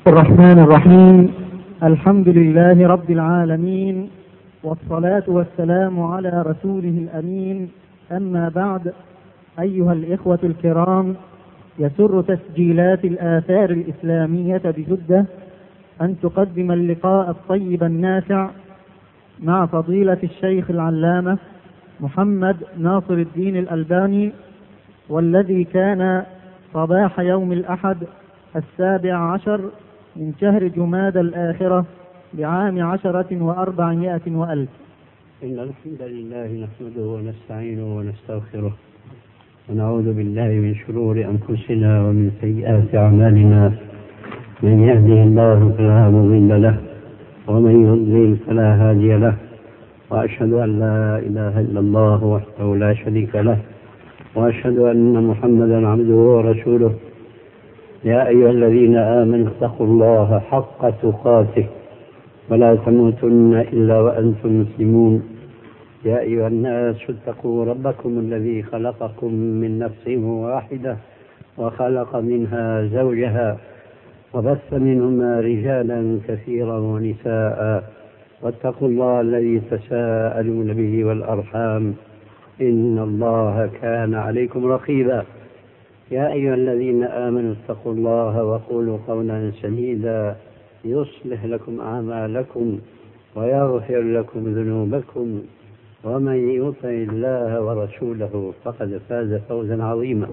الرحمن الرحيم. الحمد لله رب العالمين، والصلاة والسلام على رسوله الأمين. أما بعد، أيها الإخوة الكرام، يسر تسجيلات الآثار الإسلامية بجدة أن تقدم اللقاء الطيب النافع مع فضيلة الشيخ العلامة محمد ناصر الدين الألباني، والذي كان صباح يوم الأحد 17 من شهر جمادى الآخرة بعام 10 و400 وألف. إن الحمد لله نحمده ونستعينه ونستغفره، ونعوذ بالله من شرور أنفسنا ومن سيئات أعمالنا. من يهده الله فلا مضل له، ومن يضلل فلا هادي له، وأشهد أن لا إله إلا الله وحده لا شريك له، وأشهد أن محمدا عبده ورسوله. يا أيها الذين آمنوا اتقوا الله حق تقاته ولا تموتن إلا وأنتم مسلمون. يا أيها الناس اتقوا ربكم الذي خلقكم من نفس واحدة وخلق منها زوجها وبث منهما رجالا كثيرا ونساء، واتقوا الله الذي تساءلون به والأرحام، إن الله كان عليكم رقيبا. يا أيها الذين آمنوا اتقوا الله وقولوا قولا سديدا يصلح لكم أعمالكم ويغفر لكم ذنوبكم، ومن يطع الله ورسوله فقد فاز فوزا عظيما.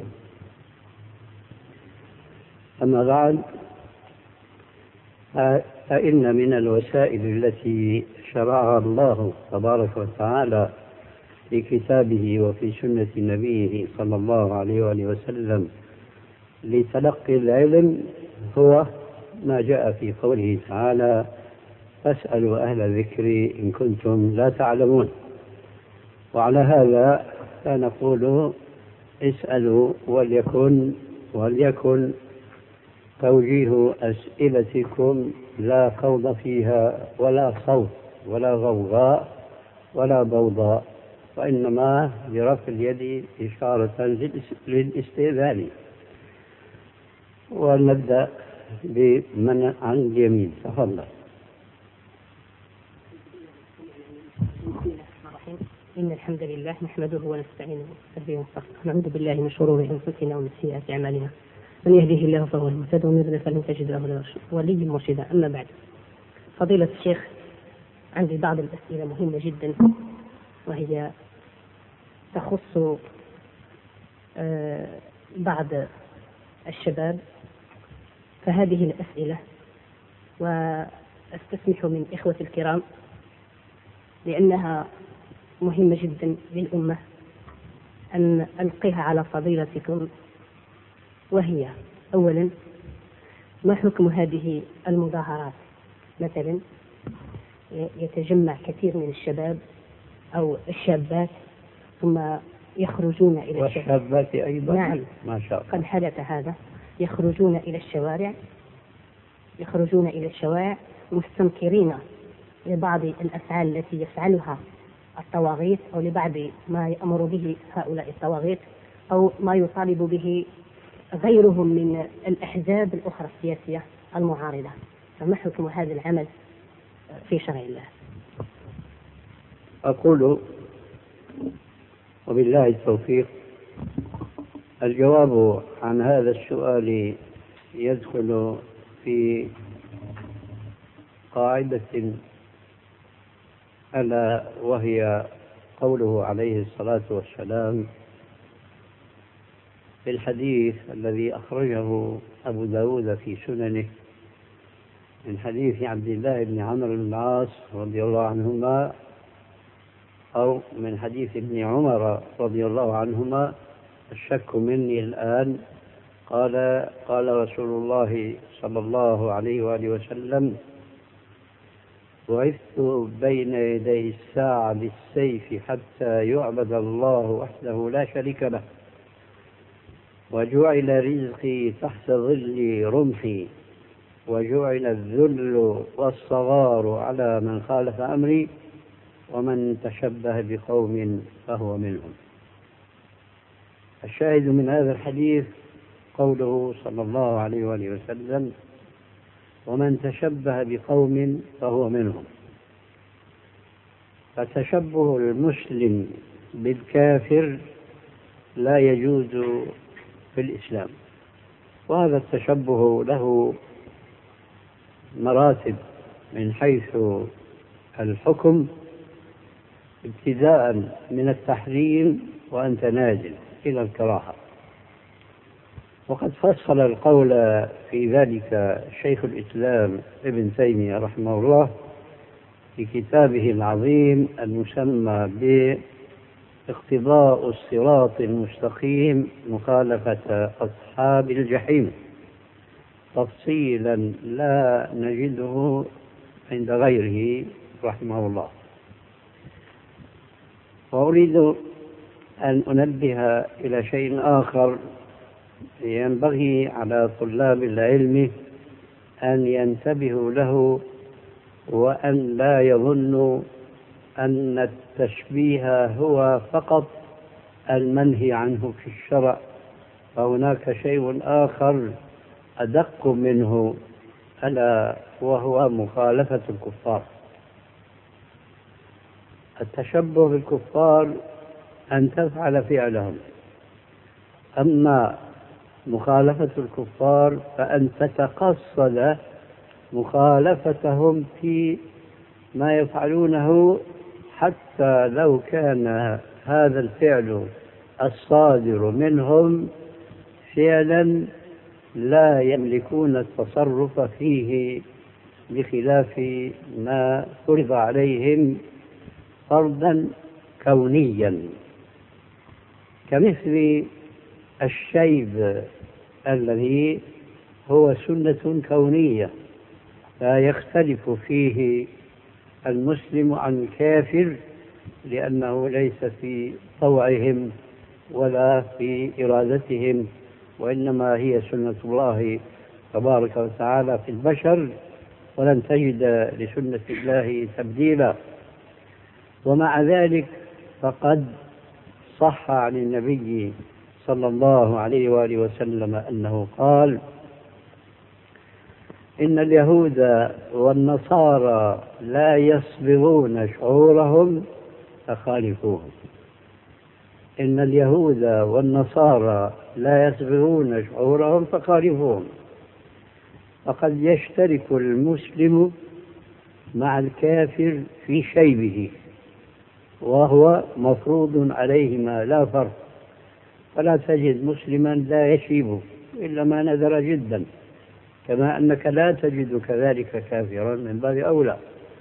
أما بعد، فإن من الوسائل التي شرعها الله تبارك وتعالى في كتابه وفي سنة نبيه صلى الله عليه وآله وسلم لتلقي العلم هو ما جاء في قوله تعالى: فاسألوا أهل الذكر إن كنتم لا تعلمون. وعلى هذا فنقول: اسألوا وليكن توجيه أسئلتكم لا خوض فيها ولا صوت ولا غوغاء ولا ضوضاء، وإنما برفع اليد إشارة للاستئذان. ونبدأ بمن عن اليمين. تفضل. إن الحمد لله نحمده ونستعينه ونستهديه ونستغفره، نعوذ بالله من شرور أنفسنا ومن سيئات أعمالنا، من يهده الله فهو المهتد ومن يضلل فلن تجد له وليا مرشدا. أما بعد، فضيلة الشيخ، عندي بعض الأسئلة مهمة جدا، وهي تخص بعض الشباب، فهذه الأسئلة وأستسمح من إخوة الكرام لأنها مهمة جدا للأمة أن ألقيها على فضيلتكم. وهي: أولا، ما حكم هذه المظاهرات؟ مثلا يتجمع كثير من الشباب أو الشابات ثم يخرجون إلى والشابات أيضا. نعم، ما شاء الله، قد حدث هذا. يخرجون إلى الشوارع مستنكرين لبعض الأفعال التي يفعلها الطواغيت، أو لبعض ما يأمر به هؤلاء الطواغيت، أو ما يطالب به غيرهم من الأحزاب الأخرى السياسية المعارضة. فما حكم هذا العمل في شرع الله؟ أقول وبالله التوفيق. الجواب عن هذا السؤال يدخل في قاعدة، ألا وهي قوله عليه الصلاة والسلام في الحديث الذي أخرجه أبو داود في سننه من حديث عبد الله بن عمرو بن العاص رضي الله عنهما، أو من حديث ابن عمر رضي الله عنهما، الشك مني الآن، قال رسول الله صلى الله عليه وآله وسلم: بعثت بين يدي الساعة بالسيف حتى يعبد الله وحده لا شريك له، وجعل رزقي تحت ظل رمحي، وجعل الذل والصغار على من خالف أمري، ومن تشبه بقوم فهو منهم. الشاهد من هذا الحديث قوله صلى الله عليه وآله وسلم: ومن تشبه بقوم فهو منهم. فتشبه المسلم بالكافر لا يجوز في الإسلام، وهذا التشبه له مراتب من حيث الحكم، ابتداء من التحريم وأنت نازل إلى الكراهة. وقد فصل القول في ذلك شيخ الإسلام ابن تيمية رحمه الله في كتابه العظيم المسمى باقتضاء الصراط المستقيم مخالفة أصحاب الجحيم، تفصيلا لا نجده عند غيره رحمه الله. وأريد أن أنبه إلى شيء آخر ينبغي على طلاب العلم أن ينتبهوا له، وأن لا يظنوا أن التشبيه هو فقط المنهي عنه في الشرع، فهناك شيء آخر أدق منه، ألا وهو مخالفة الكفار. التشبه بالكفار أن تفعل فعلهم، أما مخالفة الكفار فأن تتقصد مخالفتهم في ما يفعلونه، حتى لو كان هذا الفعل الصادر منهم فعلا لا يملكون التصرف فيه، بخلاف ما فرض عليهم فرضا كونيا، كمثل الشيب الذي هو سنة كونية لا يختلف فيه المسلم عن الكافر، لأنه ليس في طوعهم ولا في إرادتهم، وإنما هي سنة الله تبارك وتعالى في البشر، ولن تجد لسنة الله تبديلا. ومع ذلك فقد صح عن النبي صلى الله عليه وآله وسلم أنه قال: إن اليهود والنصارى لا يصبغون شعورهم فخالفوهم. إن اليهود والنصارى لا يصبغون شعورهم فخالفوهم. فقد يشترك المسلم مع الكافر في شيبه، وهو مفروض عليهما لا فرق، فلا تجد مسلما لا يشيب إلا ما نذر جدا، كما أنك لا تجد كذلك كافرا من باب أولى.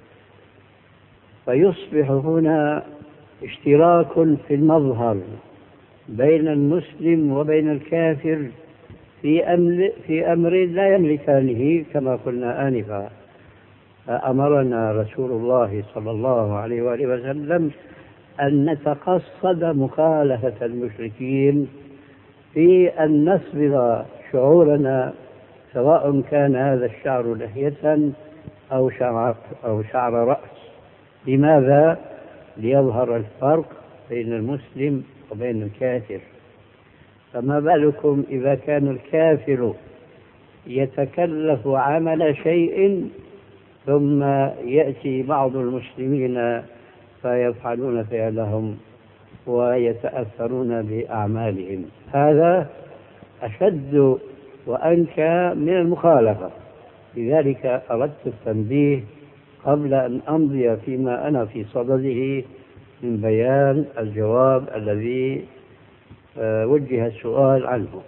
فيصبح هنا اشتراك في المظهر بين المسلم وبين الكافر في أمر لا يملكانه، كما قلنا آنفا. فأمرنا رسول الله صلى الله عليه وآله وسلم أن نتقصد مخالفة المشركين في أن نصبغ شعورنا، سواء كان هذا الشعر لحية أو شعر رأس. لماذا؟ ليظهر الفرق بين المسلم وبين الكافر. فما بالكم إذا كان الكافر يتكلف عمل شيء ثم يأتي بعض المسلمين فيفعلون فعلهم ويتأثرون بأعمالهم؟ هذا أشد وأنكى من المخالفة. لذلك أردت التنبيه قبل أن أمضي فيما أنا في صدده من بيان الجواب الذي وجه السؤال عنه.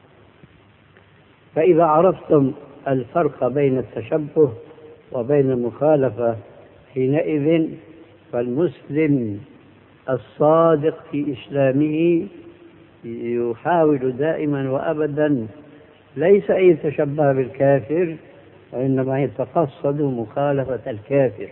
فإذا عرفتم الفرق بين التشبه وبين المخالفة، حينئذ فالمسلم الصادق في إسلامه يحاول دائما وأبدا ليس أن يتشبه بالكافر، وإنما يتقصد مخالفة الكافر.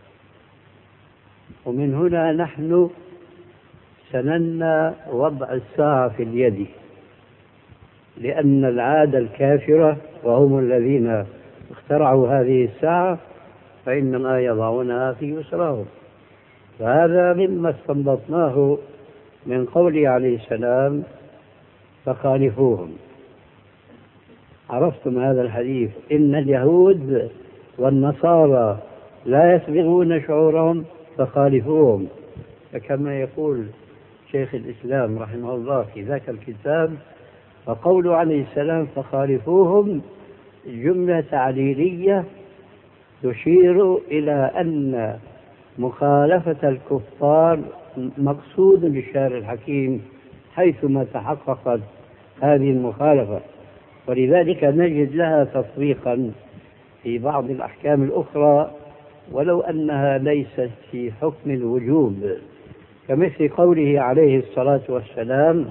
ومن هنا نحن سننا وضع الساعة في اليد، لأن العادة الكافرة وهم الذين اخترعوا هذه الساعة فإنما يضعونها في يسرهم. فهذا مما استنبطناه من قوله عليه السلام: فخالفوهم. عرفتم هذا الحديث إن اليهود والنصارى لا يسبغون شعورهم فخالفوهم، فكما يقول شيخ الإسلام رحمه الله في ذاك الكتاب: فقوله عليه السلام فخالفوهم جملة تعليلية تشير إلى أن مخالفة الكفار مقصود للشارع الحكيم حيثما تحققت هذه المخالفة، ولذلك نجد لها تطبيقا في بعض الأحكام الأخرى ولو أنها ليست في حكم الوجوب، كمثل قوله عليه الصلاة والسلام: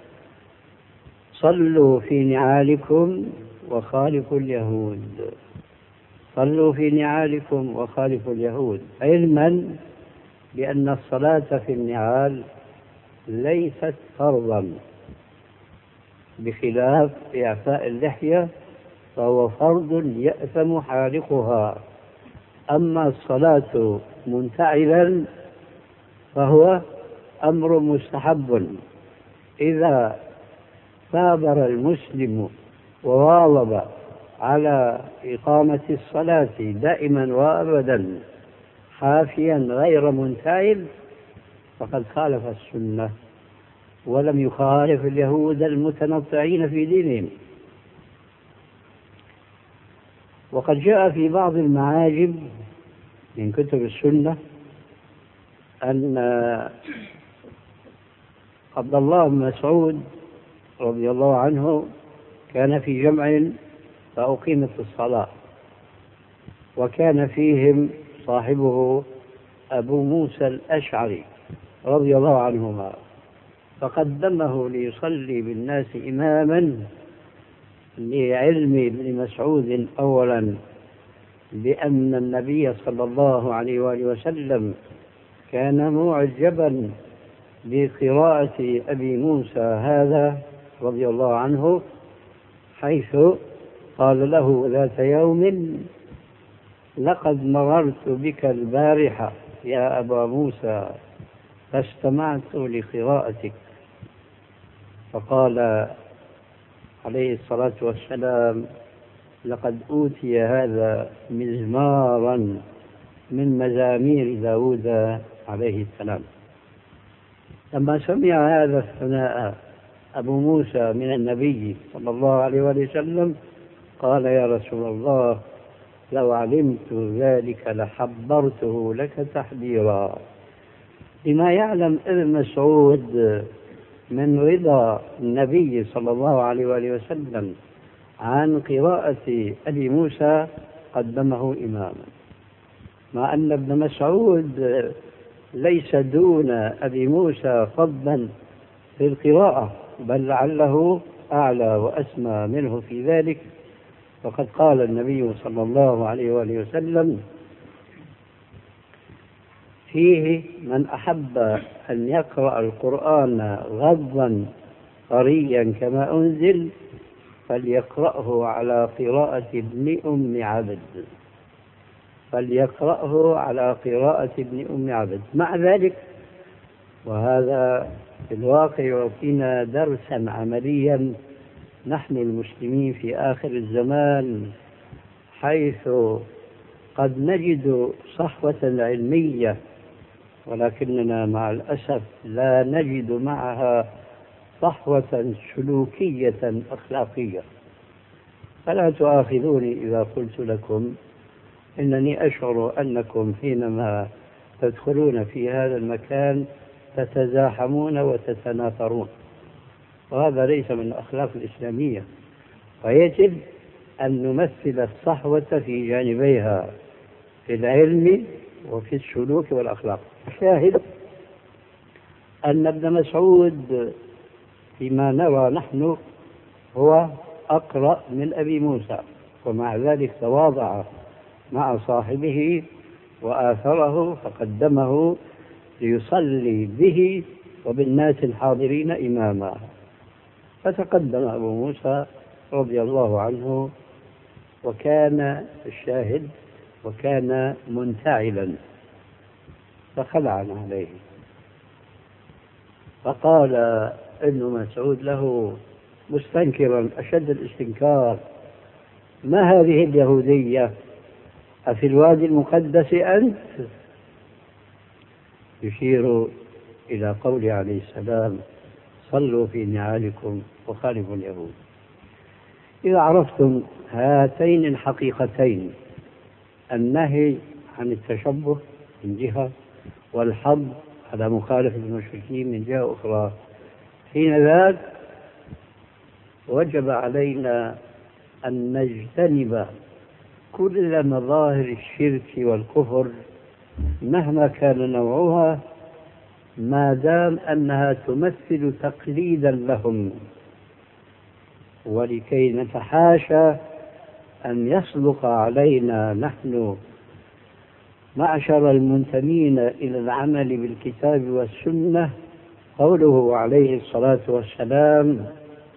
صلوا في نعالكم وخالفوا اليهود. صلوا في نعالكم وخالفوا اليهود، علما بأن الصلاة في النعال ليست فرضا، بخلاف إعفاء اللحية فهو فرض يأثم حالقها. أما الصلاة منتعلا فهو أمر مستحب إذا ثابر المسلم وواظب على إقامة الصلاة دائما وأبدا حافيا غير منتعل فقد خالف السنة ولم يخالف اليهود المتنطعين في دينهم. وقد جاء في بعض المعاجم من كتب السنة أن عبد الله بن مسعود رضي الله عنه كان في جمع فأقيمت الصلاة، وكان فيهم صاحبه أبو موسى الأشعري رضي الله عنهما، فقدمه ليصلي بالناس إماما لعلم ابن مسعود أولا بأن النبي صلى الله عليه وآله وسلم كان معجبا بقراءة أبي موسى هذا رضي الله عنه، حيث قال له ذات يوم: لقد مررت بك البارحة يا أبا موسى فاستمعت لقراءتك. فقال عليه الصلاة والسلام: لقد أوتي هذا مزمارا من مزامير داود عليه السلام. لما سمع هذا الثناء أبو موسى من النبي صلى الله عليه وسلم قال: يا رسول الله، لو علمت ذلك لحبرته لك تحبيرا. بما يعلم ابن مسعود من رضا النبي صلى الله عليه وسلم عن قراءة أبي موسى قدمه إماما، مع أن ابن مسعود ليس دون أبي موسى فضلا في القراءة، بل لعله أعلى وأسمى منه في ذلك. وقد قال النبي صلى الله عليه وسلم: فيه من أحب أن يقرأ القرآن غضا طريا كما أنزل فليقرأه على قراءة ابن أم عبد. فليقرأه على قراءة ابن أم عبد. مع ذلك، وهذا في الواقع يعطينا درسا عمليا نحن المسلمين في آخر الزمان، حيث قد نجد صحوة علمية ولكننا مع الأسف لا نجد معها صحوة سلوكية أخلاقية. فلا تؤاخذوني إذا قلت لكم إنني أشعر أنكم حينما تدخلون في هذا المكان تتزاحمون وتتناثرون، وهذا ليس من الأخلاق الإسلامية، ويجب أن نمثل الصحوة في جانبيها في العلم وفي السلوك والأخلاق. شاهد أن ابن مسعود فيما نرى نحن هو أقرأ من أبي موسى، ومع ذلك تواضع مع صاحبه وآثره فقدمه ليصلي به وبالناس الحاضرين إماما. فتقدم أبو موسى رضي الله عنه، وكان الشاهد وكان منتعلا، فخلع عليه. فقال ابن مسعود له مستنكرا أشد الاستنكار: ما هذه اليهودية؟ أفي الوادي المقدس أنت؟ يشير إلى قوله عليه السلام: صلوا في نعالكم وخالفوا اليهود. إذا عرفتم هاتين الحقيقتين، النهي عن التشبه من جهة، والحظ على مخالفة المشركين من جهة أخرى، حين ذاك وجب علينا أن نجتنب كل مظاهر الشرك والكفر مهما كان نوعها، ما دام أنها تمثل تقليدا لهم، ولكي نتحاشى أن يصدق علينا نحن معشر المنتمين إلى العمل بالكتاب والسنة قوله عليه الصلاة والسلام: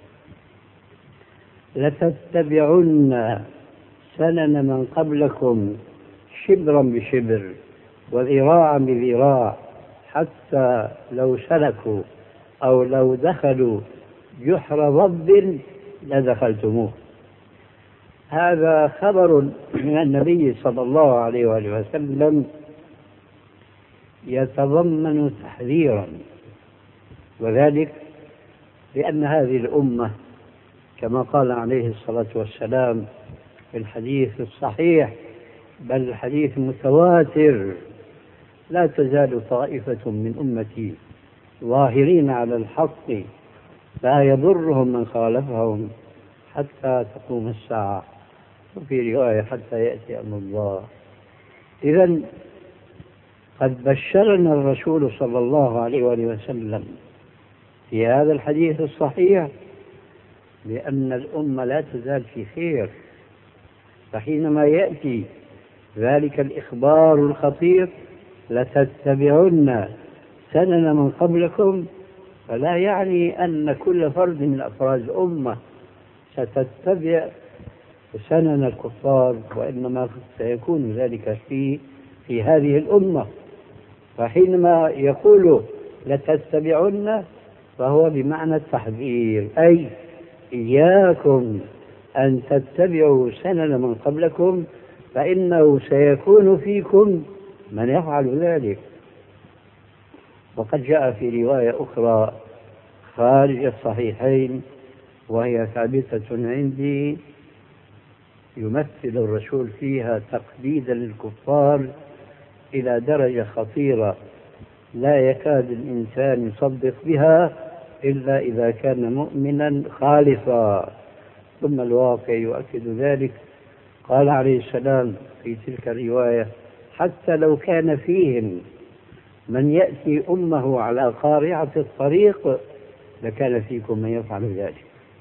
لتتبعن سنن من قبلكم شبرا بشبر وذراعا بذراع حتى لو سلكوا أو لو دخلوا جحر ضب لدخلتموه. هذا خبر من النبي صلى الله عليه وآله وسلم يتضمن تحذيرا، وذلك لأن هذه الأمة كما قال عليه الصلاة والسلام في الحديث الصحيح بل الحديث المتواتر: لا تزال طائفة من أمتي ظاهرين على الحق لا يضرهم من خالفهم حتى تقوم الساعة، وفي رواية حتى يأتي أمر الله. إذن قد بشرنا الرسول صلى الله عليه وسلم في هذا الحديث الصحيح بأن الأمة لا تزال في خير، فحينما يأتي ذلك الإخبار الخطير: لتتبعن سنن من قبلكم، فلا يعني أن كل فرد من أفراد الأمة ستتبع سنن الكفار، وإنما سيكون ذلك في هذه الأمة. فحينما يقول لتتبعن فهو بمعنى التحذير، أي إياكم أن تتبعوا سنن من قبلكم، فإنه سيكون فيكم من يفعل ذلك. وقد جاء في رواية أخرى خارج الصحيحين وهي ثابتة عندي، يمثل الرسول فيها تقليدا للكفار إلى درجة خطيرة لا يكاد الإنسان يصدق بها إلا إذا كان مؤمنا خالصا. ثم الواقع يؤكد ذلك. قال عليه السلام في تلك الرواية: حتى لو كان فيهم من يأتي أمه على قارعة الطريق لكان فيكم من يفعل ذلك.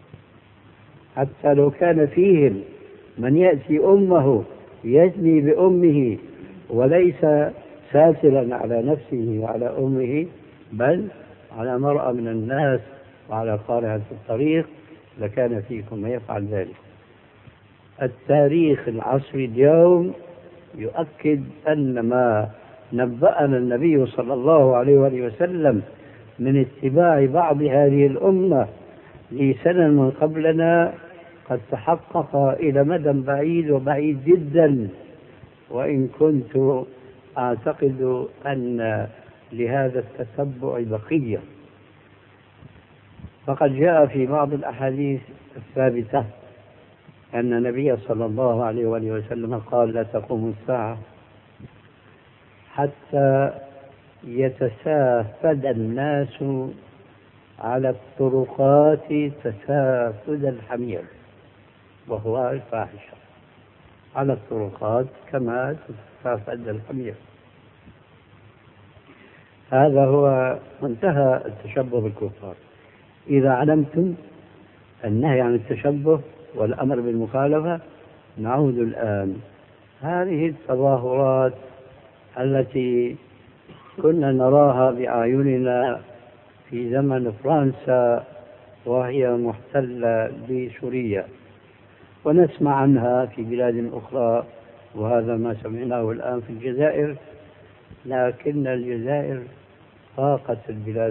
حتى لو كان فيهم من يأتي أمه يزني بأمه وليس ساترا على نفسه وعلى أمه بل على مرأة من الناس وعلى قارعة الطريق لكان فيكم من يفعل ذلك. التاريخ العصري اليوم يؤكد أن ما نبأنا النبي صلى الله عليه وسلم من اتباع بعض هذه الأمة لسنن من قبلنا قد تحقق إلى مدى بعيد وبعيد جدا، وإن كنت أعتقد أن لهذا التتبع بقية. فقد جاء في بعض الأحاديث الثابتة أن النبي صلى الله عليه وسلم قال: لا تقوم الساعة حتى يتسافد الناس على الطرقات تسافد الحمير، وهو الفاحشة على الطرقات كما تتسافد الحمير. هذا هو منتهى التشبه بالكفار. إذا علمتم النهي عن التشبه والأمر بالمخالفة، نعود الآن. هذه التظاهرات التي كنا نراها بأعيننا في زمن فرنسا وهي محتلة لسوريا، ونسمع عنها في بلاد أخرى، وهذا ما سمعناه الآن في الجزائر، لكن الجزائر فاقت البلاد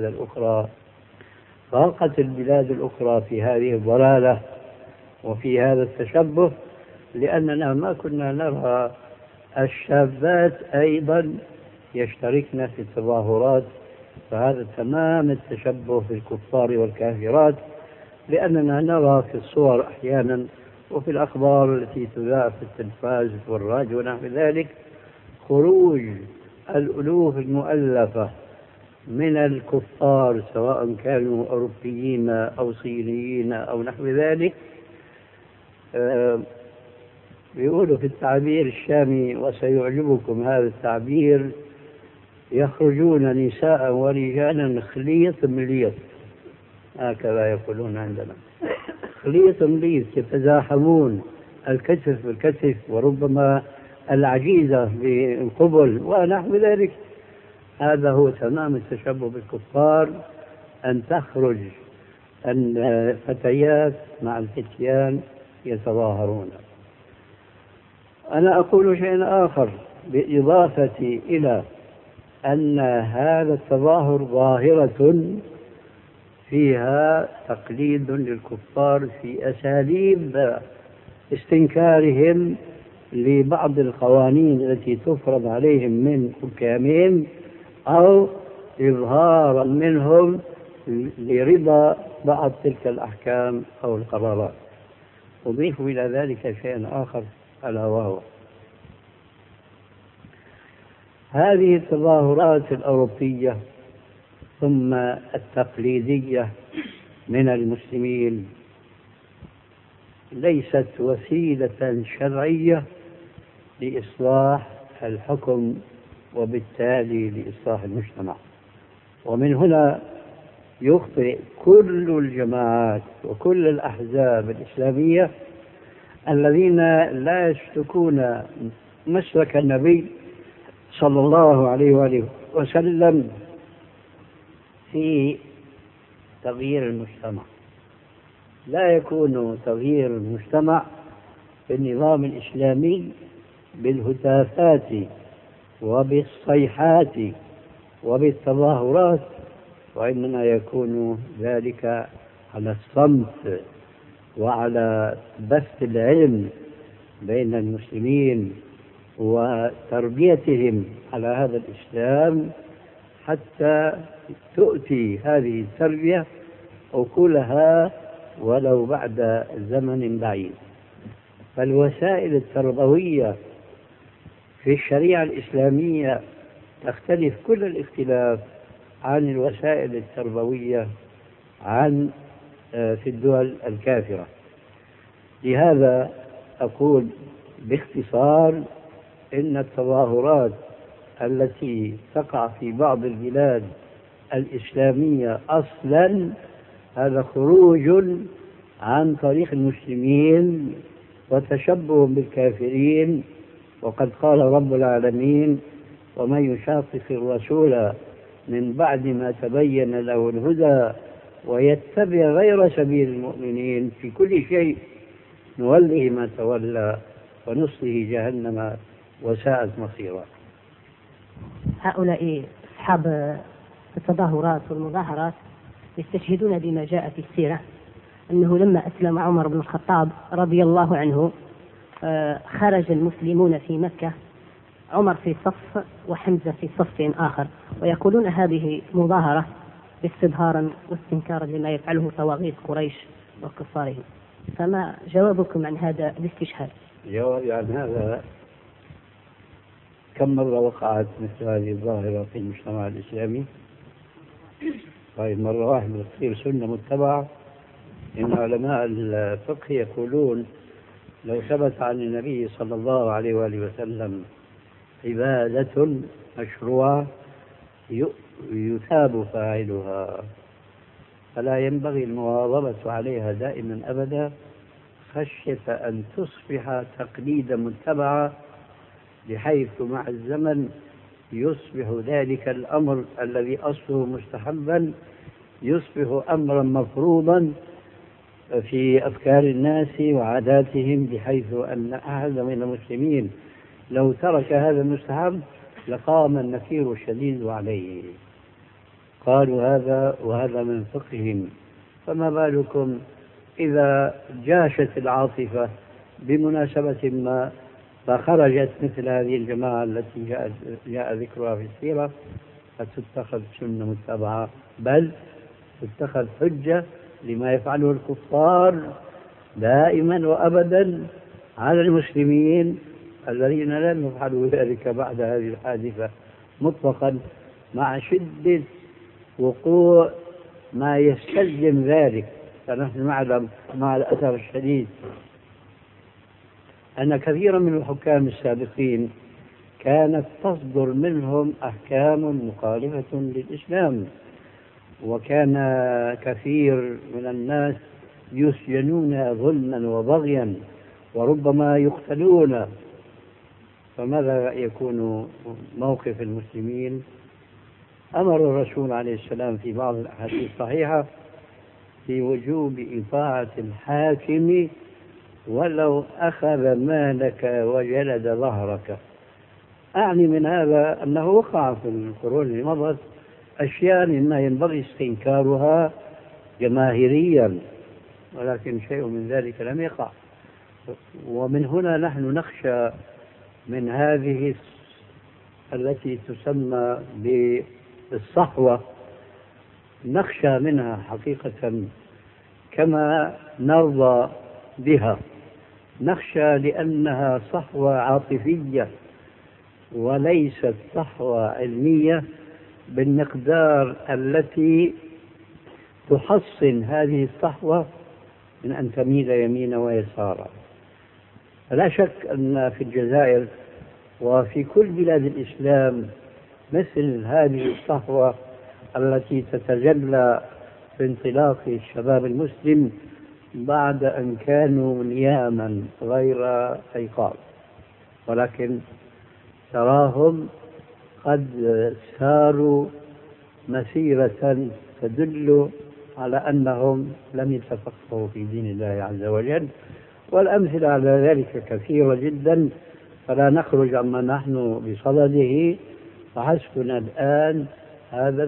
الأخرى في هذه الضلالة وفي هذا التشبه، لأننا ما كنا نرى الشابات أيضا يشتركن في التظاهرات، فهذا تمام التشبه بالكفار والكافرات، لأننا نرى في الصور أحيانا وفي الأخبار التي تذاع في التلفاز والراديو ونحو ذلك خروج الألوف المؤلفة من الكفار سواء كانوا أوروبيين أو صينيين أو نحو ذلك. يقولوا في التعبير الشامي وسيعجبكم هذا التعبير: يخرجون نساء ورجالا خليط مليط، هكذا يقولون عندنا، خليط مليط، يتزاحمون الكتف بالكتف وربما العجيزة بالقبل ونحو ذلك. هذا هو تمام التشبه بالكفار، أن تخرج الفتيات مع الفتيان يتظاهرون. أنا أقول شيء آخر بالإضافة إلى أن هذا التظاهر ظاهرة فيها تقليد للكفار في أساليب استنكارهم لبعض القوانين التي تفرض عليهم من حكامهم أو إظهارا منهم لرضا بعض تلك الأحكام أو القرارات. أضيف إلى ذلك شيئا آخر ألا وهو هذه التظاهرات الأوروبية ثم التقليدية من المسلمين ليست وسيلة شرعية لإصلاح الحكم وبالتالي لإصلاح المجتمع. ومن هنا يخطئ كل الجماعات وكل الأحزاب الإسلامية الذين لا يسلكون مسلك النبي صلى الله عليه وآله وسلم في تغيير المجتمع. لا يكون تغيير المجتمع بالنظام الإسلامي بالهتافات وبالصيحات وبالتظاهرات، وإنما يكون ذلك على الصمت وعلى بث العلم بين المسلمين وتربيتهم على هذا الإسلام حتى تؤتي هذه التربية أكلها ولو بعد زمن بعيد. فالوسائل التربوية في الشريعة الإسلامية تختلف كل الاختلاف عن الوسائل التربوية في الدول الكافرة. لهذا أقول باختصار إن التظاهرات التي تقع في بعض البلاد الإسلامية أصلا هذا خروج عن طريق المسلمين وتشبه بالكافرين. وقد قال رب العالمين: ومن يشاقق الرسول من بعد ما تبين له الهدى ويتبع غير سبيل المؤمنين في كل شيء نوله ما تولى ونصله جهنم وساءت مصيرا. هؤلاء أصحاب التظاهرات والمظاهرات يستشهدون بما جاء في السيرة أنه لما أسلم عمر بن الخطاب رضي الله عنه خرج المسلمون في مكة، عمر في صف وحمزة في صف آخر، ويقولون هذه مظاهرة استظهارا واستنكارا لما يفعله طواغيت قريش وكفارهم. فما جوابكم عن هذا الاستشهاد؟ جوابي عن هذا: كم مرة وقعت مثل هذه الظاهرة في المجتمع الإسلامي؟ طيب مرة واحدة تصير سنة متبعة. إن علماء الفقه يقولون لو ثبت عن النبي صلى الله عليه وآله وسلم عبادة مشروعة يثاب فاعلها، فلا ينبغي المواظبة عليها دائما أبدا خشية أن تصبح تقليدا متبعا، بحيث مع الزمن يصبح ذلك الأمر الذي أصله مستحبا يصبح أمرا مفروضا في أفكار الناس وعاداتهم، بحيث أن أحد من المسلمين لو ترك هذا المستحب لقام النكير الشديد عليه. قالوا هذا وهذا من فقههم، فما بالكم إذا جاشت العاطفة بمناسبة ما فخرجت مثل هذه الجماعة التي جاء ذكرها في السيرة فتتخذ سنة متبعة، بل تتخذ حجة لما يفعله الكفار دائما وأبدا على المسلمين الذين لم يفعلوا ذلك بعد هذه الحادثة مطلقا، مع شدة وقوع ما يستلزم ذلك. فنحن نعلم مع الأسف الشديد أن كثيرا من الحكام السابقين كانت تصدر منهم أحكام مخالفة للإسلام، وكان كثير من الناس يسجنون ظلما وبغيا وربما يقتلون. فماذا يكون موقف المسلمين؟ أمر الرسول عليه السلام في بعض الأحاديث الصحيحة في وجوب إطاعة الحاكم ولو أخذ مالك وجلد ظهرك. أعني من هذا أنه وقع في القرون اللي مضت أشياء مما ينبغي استنكارها جماهيريا، ولكن شيء من ذلك لم يقع. ومن هنا نحن نخشى من هذه التي تسمى بالصحوة، نخشى منها حقيقة كما نرضى بها. نخشى لأنها صحوة عاطفية وليست صحوة علمية بالمقدار التي تحصن هذه الصحوة من أن تميل يمينا ويسارا. لا شك أن في الجزائر وفي كل بلاد الإسلام مثل هذه الصحوة التي تتجلى في انطلاق الشباب المسلم بعد أن كانوا نياما غير أيقاظ، ولكن تراهم قد ساروا مسيرة تدل على أنهم لم يتفقهوا في دين الله عز وجل، والأمثلة على ذلك كثيرة جدا، فلا نخرج عما نحن بصدده. فحسبنا الآن هذا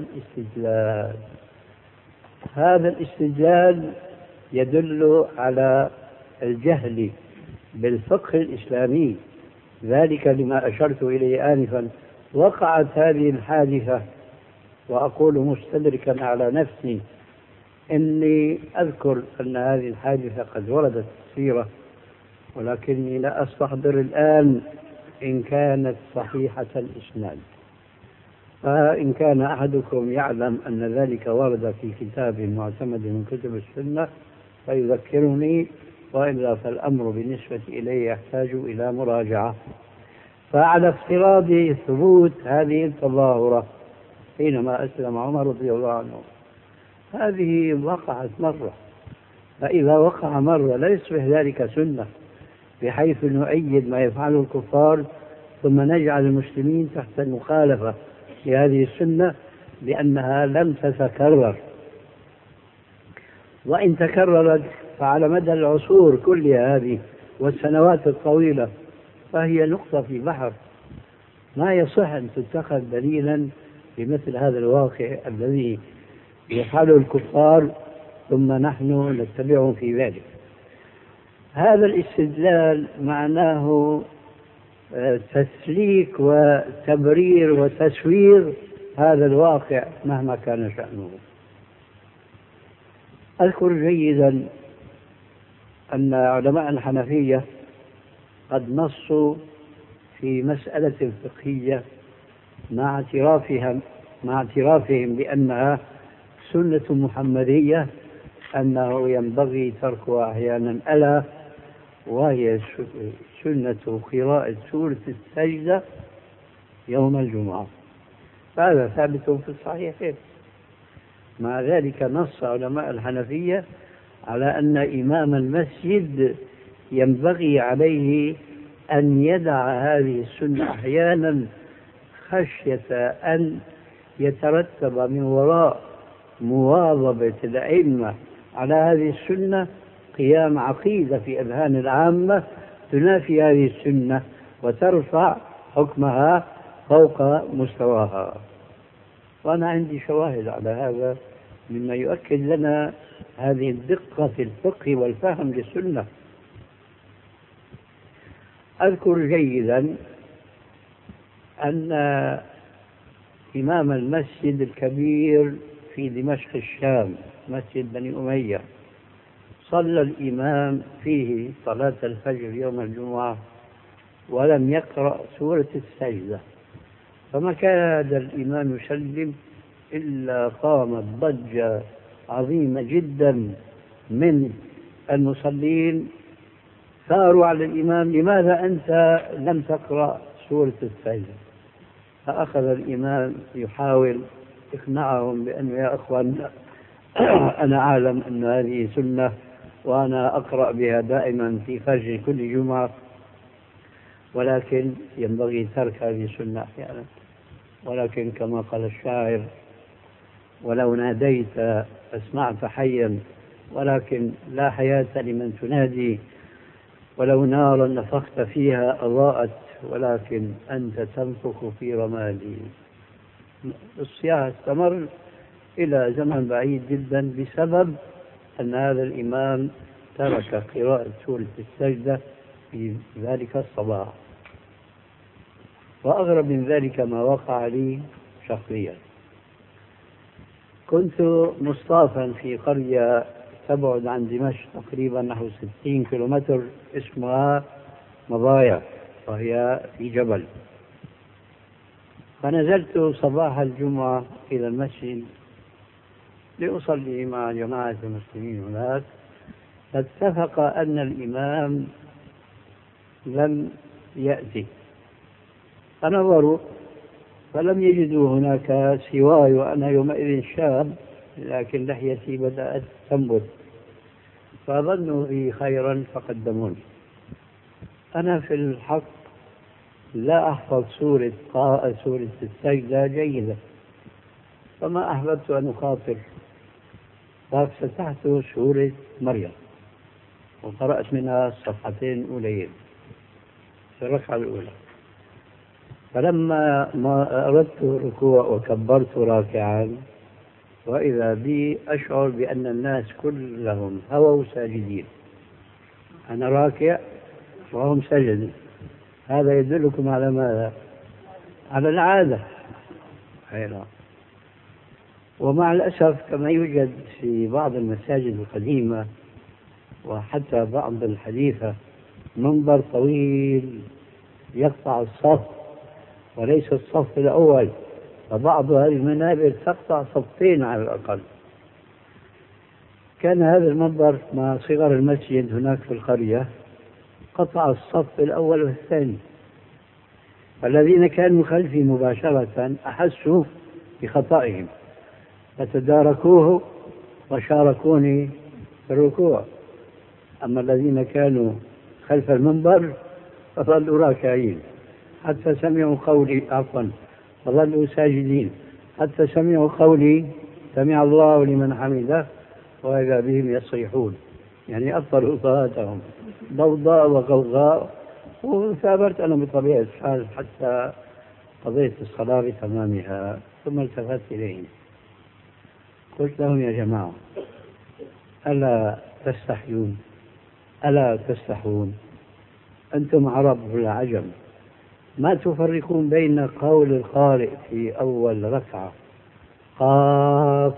الاستدلال يدل على الجهل بالفقه الإسلامي. ذلك لما أشرت إليه آنفا، وقعت هذه الحادثة، وأقول مستدركا على نفسي إني أذكر أن هذه الحادثة قد وردت السيرة، ولكني لا أستحضر الآن إن كانت صحيحة الإسناد. فإن كان أحدكم يعلم أن ذلك ورد في كتاب معتمد من كتب السنة فيذكرني، وإلا فالأمر بالنسبة إليه يحتاج إلى مراجعة. فعلى افتراض ثبوت هذه التظاهرة حينما أسلم عمر رضي الله عنه، هذه وقعت مرة، فإذا وقع مرة لا يصبح ذلك سنة بحيث نؤيد ما يفعله الكفار ثم نجعل المسلمين تحت المخالفة لهذه السنة لأنها لم تتكرر. وإن تكررت فعلى مدى العصور كلها هذه والسنوات الطويلة فهي نقطة في بحر، ما يصح أن تتخذ دليلا بمثل هذا الواقع الذي يفعله الكفار ثم نحن نتبعهم في ذلك. هذا الاستدلال معناه تسليك وتبرير وتسوير هذا الواقع مهما كان شأنه. أذكر جيدا أن علماء الحنفية قد نصوا في مسألة فقهية مع اعترافهم بأنها سنة محمدية أنه ينبغي تركها أحيانا، ألا وهي سنة قراءة سورة السجدة يوم الجمعة. هذا ثابت في الصحيحين. مع ذلك نص علماء الحنفية على أن إمام المسجد ينبغي عليه أن يدع هذه السنة أحيانا خشية أن يترتب من وراء مواظبة الأئمة على هذه السنة قيام عقيدة في أذهان العامة تنافي هذه السنة وترفع حكمها فوق مستواها. وأنا عندي شواهد على هذا مما يؤكد لنا هذه الدقة في الفقه والفهم للسنة. أذكر جيدا أن إمام المسجد الكبير في دمشق الشام، مسجد بني أمية، صلى الإمام فيه صلاة الفجر يوم الجمعة ولم يقرأ سورة السجدة، فما كاد الإمام يسلم إلا قامت ضجة عظيمة جدا من المصلين، ثاروا على الإمام: لماذا أنت لم تقرأ سورة السجدة؟ فأخذ الإمام يحاول إقناعهم بأنه يا أخوان أنا أعلم أن هذه سنة وأنا أقرأ بها دائما في فجر كل جمعة، ولكن ينبغي ترك هذه السنة أحيانا، ولكن كما قال الشاعر: ولو ناديت أسمعت حيا ولكن لا حياة لمن تنادي، ولو نارا نفخت فيها أضاءت ولكن أنت تنفخ في رمادي. الصياح استمر إلى زمن بعيد جدا بسبب أن هذا الإمام ترك قراءة سورة السجدة في ذلك الصباح. وأغرب من ذلك ما وقع لي شخصيا. كنت مصطافا في قرية تبعد عن دمشق تقريبا نحو 60 كيلومتر اسمها مضايا، وهي في جبل. فنزلت صباح الجمعة إلى المسجد لأصلي مع جماعة المسلمين هناك، فاتفق أن الإمام لم يأتي، فنظروا فلم يجدوا هناك سواي، وأنا يومئذ شاب لكن لحيتي بدأت تنبت، فظنوا بي خيرا فقدموني. أنا في الحق لا أحفظ سورة السجدة جيدة، فما أحببت أن أخاطر، فافتتحت سورة مريم وقرأت منها صفحتين أولين في الركعة الأولى. فلما ما أردت الركوع وكبرت راكعا، وإذا بي أشعر بأن الناس كلهم هووا ساجدين، أنا راكع وهم سجدوا. هذا يدلكم على ماذا؟ على العادة. ومع الأسف كما يوجد في بعض المساجد القديمة وحتى بعض الحديثة منبر طويل يقطع الصف وليس الصف الأول، فبعض هذه المنابر تقطع صفين على الأقل. كان هذا المنبر مع صغر المسجد هناك في القرية قطع الصف الأول والثاني، فالذين كانوا خلفي مباشرة أحسوا بخطئهم فتداركوه وشاركوني في الركوع، أما الذين كانوا خلف المنبر فظلوا راكعين حتى سمعوا قولي، فظلوا ساجدين حتى سمعوا قولي سمع الله لمن حمده، وإذا بهم يصيحون، يعني أبطلوا صلاتهم ضوضاء وغوغاء. وثابرت أنا بطبيعة الحال حتى قضيت الصلاة بتمامها، ثم التفت إليهم قلت لهم: يا جماعة، ألا تستحيون؟ ألا تستحون؟ أنتم عرب ولا عجم؟ ما تفرقون بين قول القارئ في أول ركعة قاف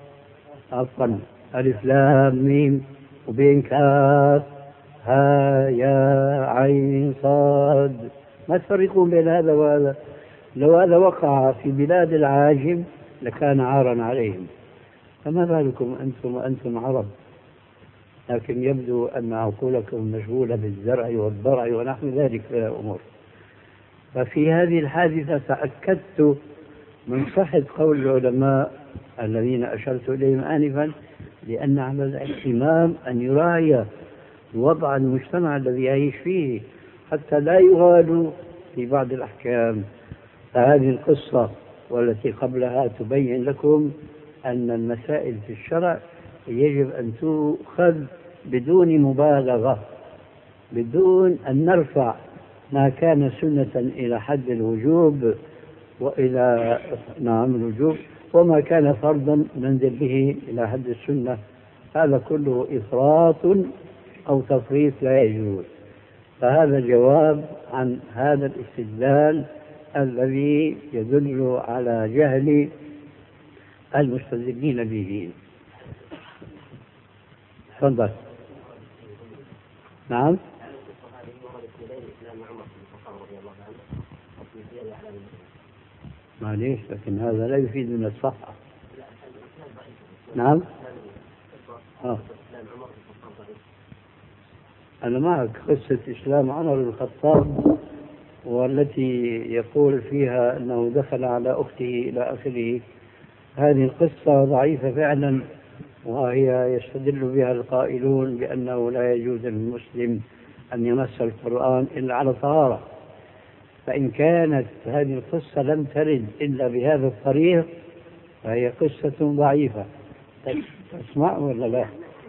ألف لام ميم، وبين كاف ها يا عين صاد، ما تفرقون بين هذا وهذا؟ لو هذا وقع في بلاد العاجم لكان عارا عليهم، فما بالكم أنتم وأنتم عرب؟ لكن يبدو أن عقولكم مشغولة بالزرع والضرع ونحو ذلك من الأمور. ففي هذه الحادثة تأكدت من صحة قول العلماء الذين أشرت إليهم آنفا، لأن على الإمام أن يراعي وضع المجتمع الذي يعيش فيه حتى لا يغالوا في بعض الأحكام. فهذه القصة والتي قبلها تبين لكم أن المسائل في الشرع يجب أن تؤخذ بدون مبالغة، بدون أن نرفع ما كان سنة إلى حد الوجوب وإلى الوجوب، وما كان فرضا ننزل به إلى حد السنة. هذا كله إفراط أو تفريط لا يجوز. فهذا جواب عن هذا الاستدلال الذي يدل على جهل المستدلين به. تفضل. نعم. معليش، لكن هذا لا يفيد من الصحة. نعم. أنا معك. قصة إسلام عمر بن الخطاب والتي يقول فيها أنه دخل على أخته إلى آخره، هذه القصة ضعيفة فعلا، وهي يستدل بها القائلون بأنه لا يجوز للمسلم أن يمس القرآن إلا على طهارة. فإن كانت هذه القصة لم ترد إلا بهذا الطريق فهي قصة ضعيفة. تسمع ولا لا؟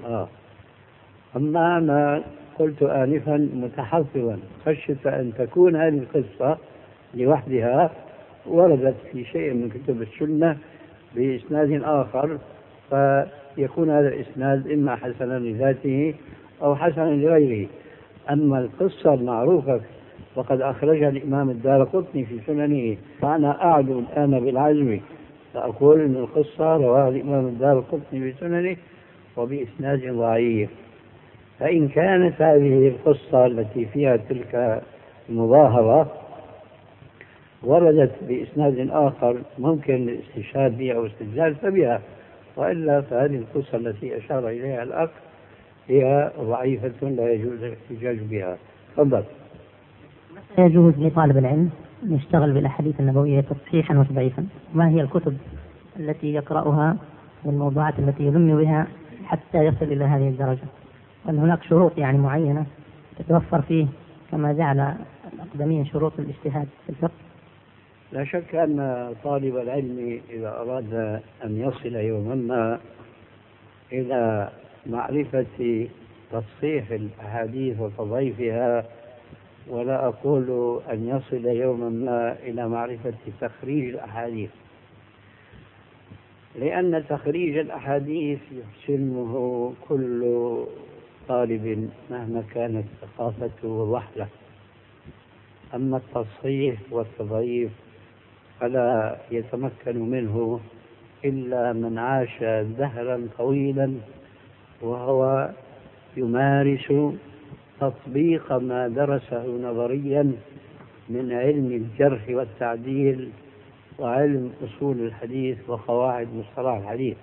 أما أنا قلت آنفا متحفظا خشية أن تكون هذه القصة لوحدها وردت في شيء من كتب السنة بإسناد آخر، فيكون هذا الإسناد إما حسنا لذاته أو حسنا لغيره. أما القصة المعروفة وقد أخرجها الإمام الدارقطني في سننه، فأنا أعلو الآن بالعزم فأقول أن القصة رواها الإمام الدارقطني في سننه وبإسناد ضعيف. فإن كانت هذه القصة التي فيها تلك المظاهرة وردت بإسناد آخر ممكن الاستشهاد بها أو استدلال فبها، وإلا فهذه القصة التي أشار إليها الأخ هي ضعيفة لا يجوز الاحتجاج بها. تفضل. متى يجوز لطالب العلم أن يشتغل بالأحاديث النبوية تصحيحا وتضعيفا؟ ما هي الكتب التي يقرأها والموضوعات التي يلم بها حتى يصل إلى هذه الدرجة؟ وأن هناك شروط يعني معينة تتوفر فيه كما جعل الأقدمين شروط الاجتهاد في الفقه؟ لا شك أن طالب العلم إذا أراد أن يصل يوما ما إلى معرفة تصحيح الأحاديث وتضعيفها، ولا أقول أن يصل يوما ما إلى معرفة تخريج الأحاديث، لأن تخريج الأحاديث يحسنه كل طالب مهما كانت ثقافته ووحله. أما التصحيح والتضعيف فلا يتمكن منه إلا من عاش دهرا طويلا وهو يمارس تطبيق ما درسه نظريا من علم الجرح والتعديل وعلم أصول الحديث وقواعد مصطلح الحديث.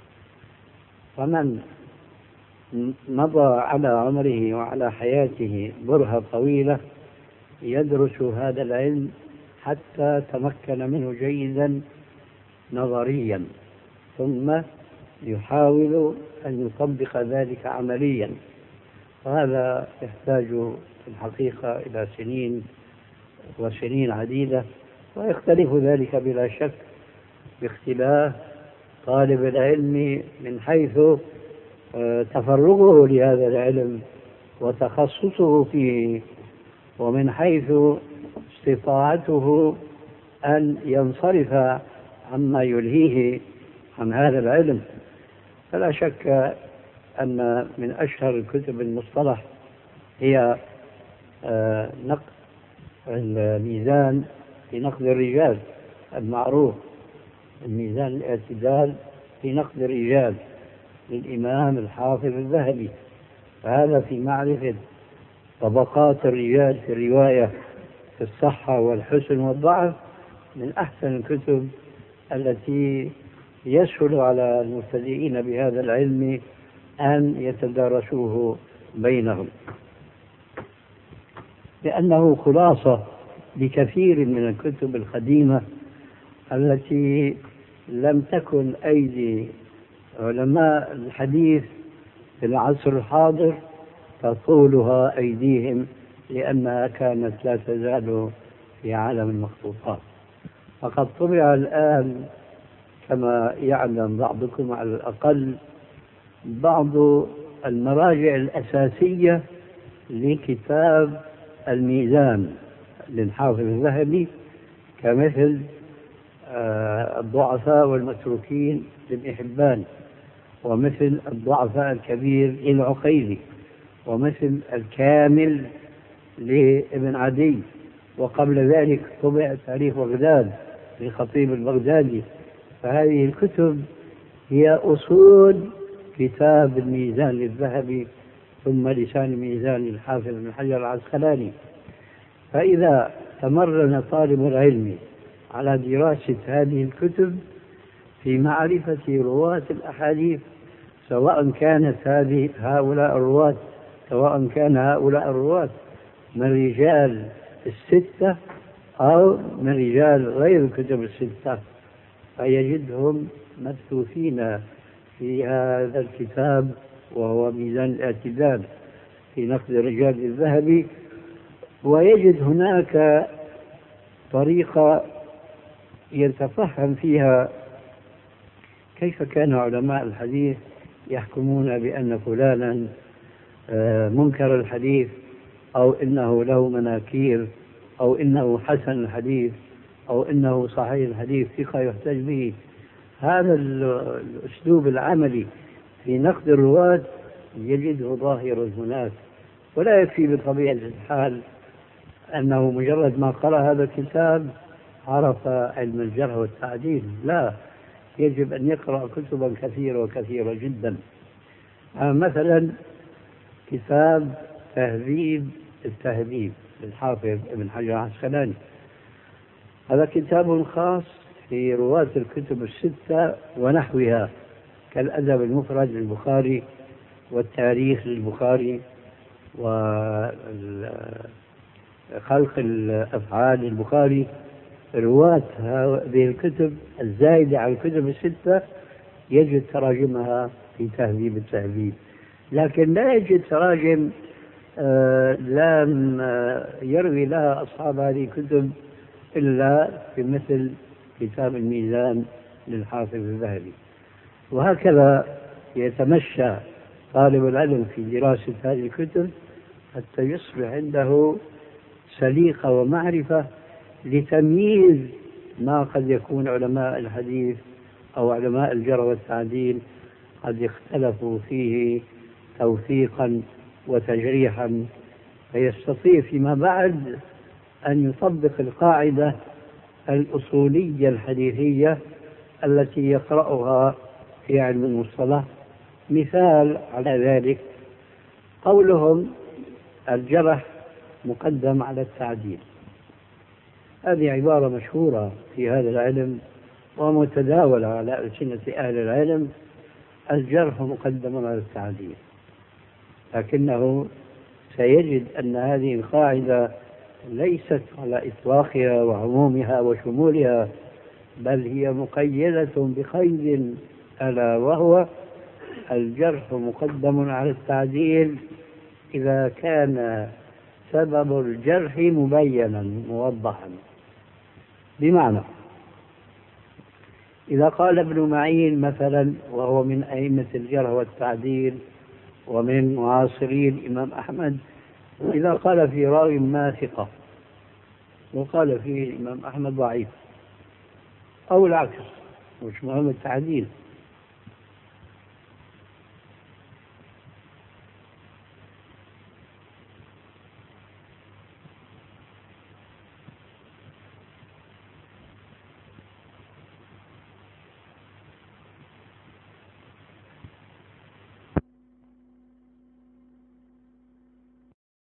فمن مضى على عمره وعلى حياته برهة طويلة يدرس هذا العلم حتى تمكن منه جيدا نظريا، ثم يحاول أن يطبق ذلك عمليا، وهذا يحتاج في الحقيقة إلى سنين وسنين عديدة، ويختلف ذلك بلا شك باختلاف طالب العلم من حيث تفرغه لهذا العلم وتخصصه فيه، ومن حيث استطاعته أن ينصرف عما يلهيه عن هذا العلم. فلا شك أن من أشهر الكتب المصطلح هي نقد الميزان في نقد الرجال المعروف، الميزان الاعتدال في نقد الرجال للإمام الحافظ الذهبي، فهذا في معرفة طبقات الرجال في الرواية في الصحة والحسن والضعف من أحسن الكتب التي يسهل على المبتدئين بهذا العلم أن يتدارسوه بينهم، لأنه خلاصة لكثير من الكتب القديمة التي لم تكن أيدي علماء الحديث في العصر الحاضر تطولها أيديهم، لأنها كانت لا تزال في عالم المخطوطات. فقد طبع الآن كما يعلم بعضكم على الأقل بعض المراجع الأساسية لكتاب الميزان للحافظ الذهبي، كمثل الضعفاء والمتروكين لابن حبان، ومثل الضعفاء الكبير للعقيلي، ومثل الكامل لابن عدي، وقبل ذلك طبع تاريخ بغداد للخطيب البغدادي. فهذه الكتب هي أصول كتاب الميزان للذهبي، ثم لسان الميزان للحافظ بن حجر العسقلاني. فإذا تمرن طالب العلم على دراسة هذه الكتب في معرفة رواة الأحاديث، سواء كان هؤلاء الرواة من رجال الستة أو من رجال غير الكتب الستة، فيجدهم مبثوثين في هذا الكتاب وهو ميزان الاعتدال في نقد الرجال الذهبي. ويجد هناك طريقة يتفهم فيها كيف كان علماء الحديث يحكمون بأن فلانا منكر الحديث، أو إنه له مناكير، أو إنه حسن الحديث، أو إنه صحيح الحديث ثقة يحتج به. هذا الأسلوب العملي في نقد الرواة يجده ظاهرا هناك. ولا يكفي بطبيعة الحال أنه مجرد ما قرأ هذا الكتاب عرف علم الجرح والتعديل، لا، يجب أن يقرأ كتبا كثيرة وكثيرة جدا. مثلا كتاب تهذيب التهذيب للحافظ ابن حجر العسقلاني، هذا كتاب خاص في رواة الكتب الستة ونحوها، كالأدب المفرد للبخاري والتاريخ للبخاري وخلق الأفعال للبخاري. رواة هذه الكتب الزائدة على الكتب الستة يجد تراجمها في تهذيب التهذيب، لكن لا يجد تراجم لم يروي لها أصحاب هذه الكتب إلا في مثل كتاب الميزان للحافظ الذهبي. وهكذا يتمشى طالب العلم في دراسة هذه الكتب حتى يصبح عنده سليقة ومعرفة لتمييز ما قد يكون علماء الحديث أو علماء الجرح والتعديل قد اختلفوا فيه توثيقا وتجريحا، فيستطيع فيما بعد أن يطبق القاعدة الأصولية الحديثية التي يقرأها في علم المصطلح. مثال على ذلك قولهم الجرح مقدم على التعديل، هذه عبارة مشهورة في هذا العلم ومتداولة على ألسنة أهل العلم، الجرح مقدم على التعديل، لكنه سيجد أن هذه القاعدة ليست على إطلاقها وعمومها وشمولها، بل هي مقيدة بقيد، ألا وهو الجرح مقدم على التعديل إذا كان سبب الجرح مبينا موضحا. بمعنى إذا قال ابن معين مثلا، وهو من أئمة الجرح والتعديل ومن معاصري الإمام أحمد، إذا قال في راوي ما ثقة وقال فيه الإمام أحمد ضعيف، أو العكس مش مهم التعديل،